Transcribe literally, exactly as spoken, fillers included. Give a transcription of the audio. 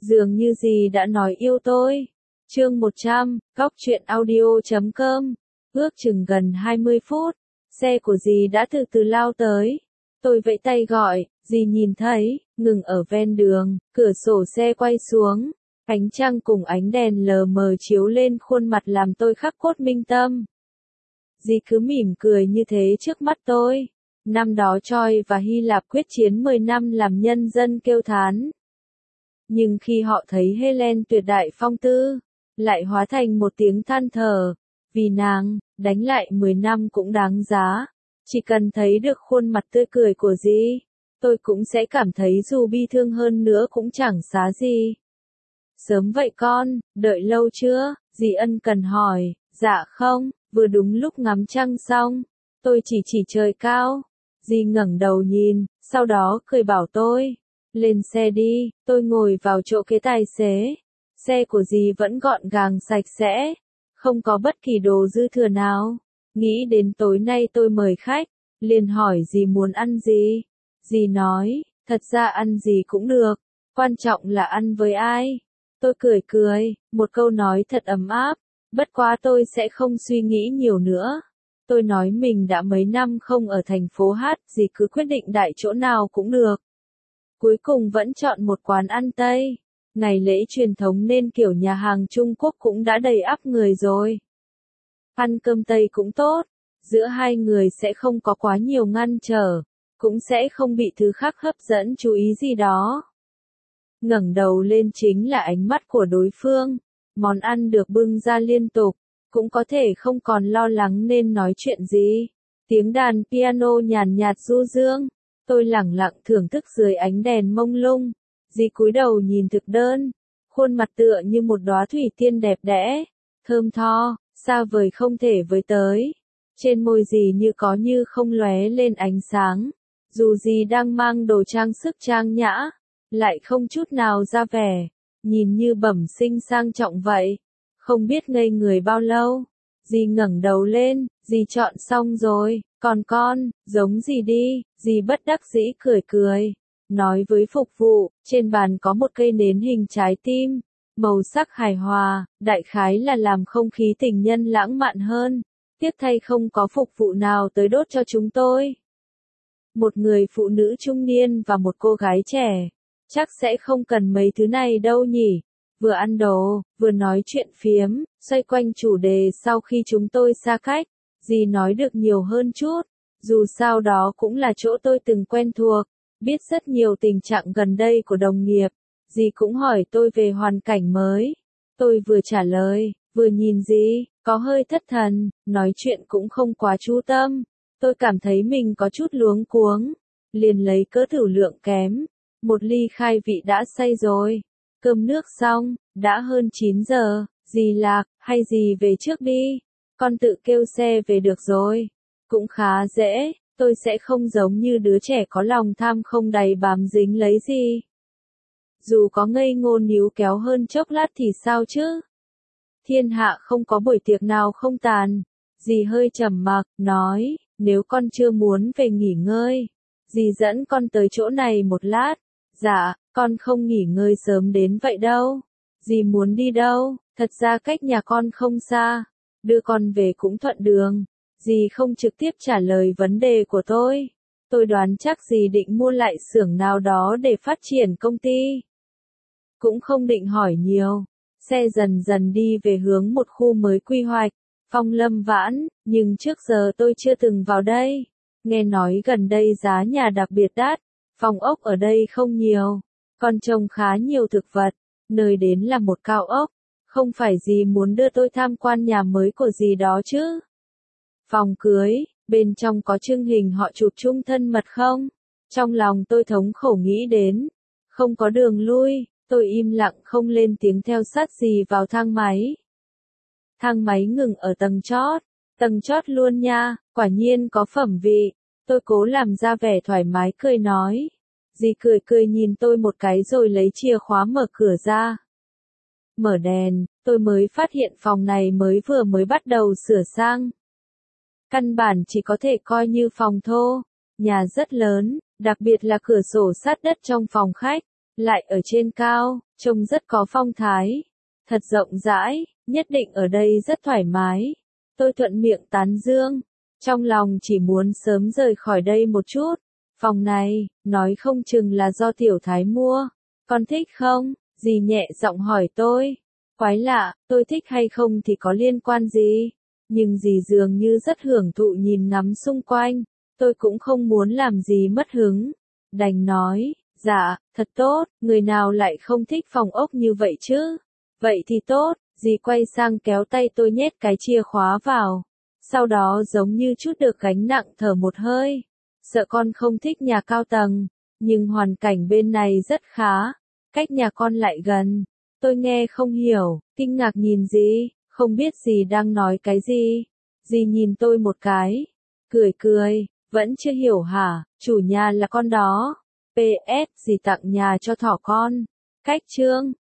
Dường như dì đã nói yêu tôi. Chương một trăm, Góc truyện audio chấm com. Ước chừng gần hai mươi phút, xe của dì đã từ từ lao tới. Tôi vẫy tay gọi, dì nhìn thấy, ngừng ở ven đường, cửa sổ xe quay xuống. Ánh trăng cùng ánh đèn lờ mờ chiếu lên khuôn mặt làm tôi khắc cốt minh tâm. Dì cứ mỉm cười như thế trước mắt tôi. Năm đó Troy và Hy Lạp quyết chiến mười năm làm nhân dân kêu thán. Nhưng khi họ thấy Helen tuyệt đại phong tư, lại hóa thành một tiếng than thở. Vì nàng, đánh lại mười năm cũng đáng giá. Chỉ cần thấy được khuôn mặt tươi cười của dì, tôi cũng sẽ cảm thấy dù bi thương hơn nữa cũng chẳng xá gì. Sớm vậy con, đợi lâu chưa? Dì ân cần hỏi. Dạ không, vừa đúng lúc ngắm trăng xong. Tôi chỉ chỉ trời cao. Dì ngẩng đầu nhìn, sau đó cười bảo tôi. Lên xe đi, tôi ngồi vào chỗ kế tài xế. Xe của dì vẫn gọn gàng sạch sẽ, không có bất kỳ đồ dư thừa nào. Nghĩ đến tối nay tôi mời khách, liền hỏi dì muốn ăn gì. Dì nói, thật ra ăn gì cũng được, quan trọng là ăn với ai. Tôi cười cười, một câu nói thật ấm áp, bất quá tôi sẽ không suy nghĩ nhiều nữa. Tôi nói mình đã mấy năm không ở thành phố Hát, dì cứ quyết định đại chỗ nào cũng được. Cuối cùng vẫn chọn một quán ăn Tây. Ngày lễ truyền thống nên kiểu nhà hàng Trung Quốc cũng đã đầy ắp người rồi. Ăn cơm Tây cũng tốt, giữa hai người sẽ không có quá nhiều ngăn trở, cũng sẽ không bị thứ khác hấp dẫn chú ý gì đó. Ngẩng đầu lên chính là ánh mắt của đối phương, món ăn được bưng ra liên tục, cũng có thể không còn lo lắng nên nói chuyện gì. Tiếng đàn piano nhàn nhạt du dương, tôi lẳng lặng thưởng thức dưới ánh đèn mông lung. Dì cúi đầu nhìn thực đơn, khuôn mặt tựa như một đóa thủy tiên đẹp đẽ, thơm tho, xa vời không thể với tới. Trên môi dì như có như không lóe lên ánh sáng, dù dì đang mang đồ trang sức trang nhã, lại không chút nào ra vẻ, nhìn như bẩm sinh sang trọng vậy. Không biết ngây người bao lâu, dì ngẩng đầu lên, dì chọn xong rồi, còn con, giống dì đi, dì bất đắc dĩ cười cười. Nói với phục vụ, trên bàn có một cây nến hình trái tim, màu sắc hài hòa, đại khái là làm không khí tình nhân lãng mạn hơn. Tiếc thay không có phục vụ nào tới đốt cho chúng tôi. Một người phụ nữ trung niên và một cô gái trẻ, chắc sẽ không cần mấy thứ này đâu nhỉ. Vừa ăn đồ, vừa nói chuyện phiếm, xoay quanh chủ đề sau khi chúng tôi xa cách, dì nói được nhiều hơn chút, dù sao đó cũng là chỗ tôi từng quen thuộc. Biết rất nhiều tình trạng gần đây của đồng nghiệp, dì cũng hỏi tôi về hoàn cảnh mới. Tôi vừa trả lời, vừa nhìn dì, có hơi thất thần, nói chuyện cũng không quá chú tâm. Tôi cảm thấy mình có chút luống cuống, liền lấy cỡ thử lượng kém. Một ly khai vị đã say rồi. Cơm nước xong, đã hơn chín giờ, dì Lạc, hay dì về trước đi. Con tự kêu xe về được rồi. Cũng khá dễ. Tôi sẽ không giống như đứa trẻ có lòng tham không đầy bám dính lấy gì. Dù có ngây ngô níu kéo hơn chốc lát thì sao chứ? Thiên hạ không có buổi tiệc nào không tàn. Dì hơi trầm mặc, nói, nếu con chưa muốn về nghỉ ngơi, dì dẫn con tới chỗ này một lát. Dạ, con không nghỉ ngơi sớm đến vậy đâu. Dì muốn đi đâu? Thật ra cách nhà con không xa, đưa con về cũng thuận đường. Dì không trực tiếp trả lời vấn đề của tôi. Tôi đoán chắc dì định mua lại xưởng nào đó để phát triển công ty. Cũng không định hỏi nhiều. Xe dần dần đi về hướng một khu mới quy hoạch, Phong Lâm Vãn, nhưng trước giờ tôi chưa từng vào đây. Nghe nói gần đây giá nhà đặc biệt đắt, phòng ốc ở đây không nhiều, còn trồng khá nhiều thực vật, nơi đến là một cao ốc. Không phải dì muốn đưa tôi tham quan nhà mới của dì đó chứ? Phòng cưới, bên trong có trưng hình họ chụp chung thân mật không? Trong lòng tôi thống khổ nghĩ đến. Không có đường lui, tôi im lặng không lên tiếng theo sát dì vào thang máy. Thang máy ngừng ở tầng chót. Tầng chót luôn nha, quả nhiên có phẩm vị. Tôi cố làm ra vẻ thoải mái cười nói. Dì cười cười nhìn tôi một cái rồi lấy chìa khóa mở cửa ra. Mở đèn, tôi mới phát hiện phòng này mới vừa mới bắt đầu sửa sang. Căn bản chỉ có thể coi như phòng thô. Nhà rất lớn, đặc biệt là cửa sổ sát đất trong phòng khách. lại ở trên cao, trông rất có phong thái, thật rộng rãi, nhất định ở đây rất thoải mái. Tôi thuận miệng tán dương, trong lòng chỉ muốn sớm rời khỏi đây một chút. Phòng này, nói không chừng là do tiểu thái mua, con thích không? Dì nhẹ giọng hỏi tôi. Quái lạ, tôi thích hay không thì có liên quan gì? Nhưng dì dường như rất hưởng thụ nhìn ngắm xung quanh, tôi cũng không muốn làm gì mất hứng. Đành nói, dạ, thật tốt, người nào lại không thích phòng ốc như vậy chứ? Vậy thì tốt, dì quay sang kéo tay tôi nhét cái chìa khóa vào. Sau đó giống như chút được gánh nặng thở một hơi. Sợ con không thích nhà cao tầng, nhưng hoàn cảnh bên này rất khá, cách nhà con lại gần. Tôi nghe không hiểu, kinh ngạc nhìn dì, không biết dì đang nói cái gì. Dì nhìn tôi một cái, cười cười, vẫn chưa hiểu hả, chủ nhà là con đó. pê ét dì tặng nhà cho thỏ con. Cách chương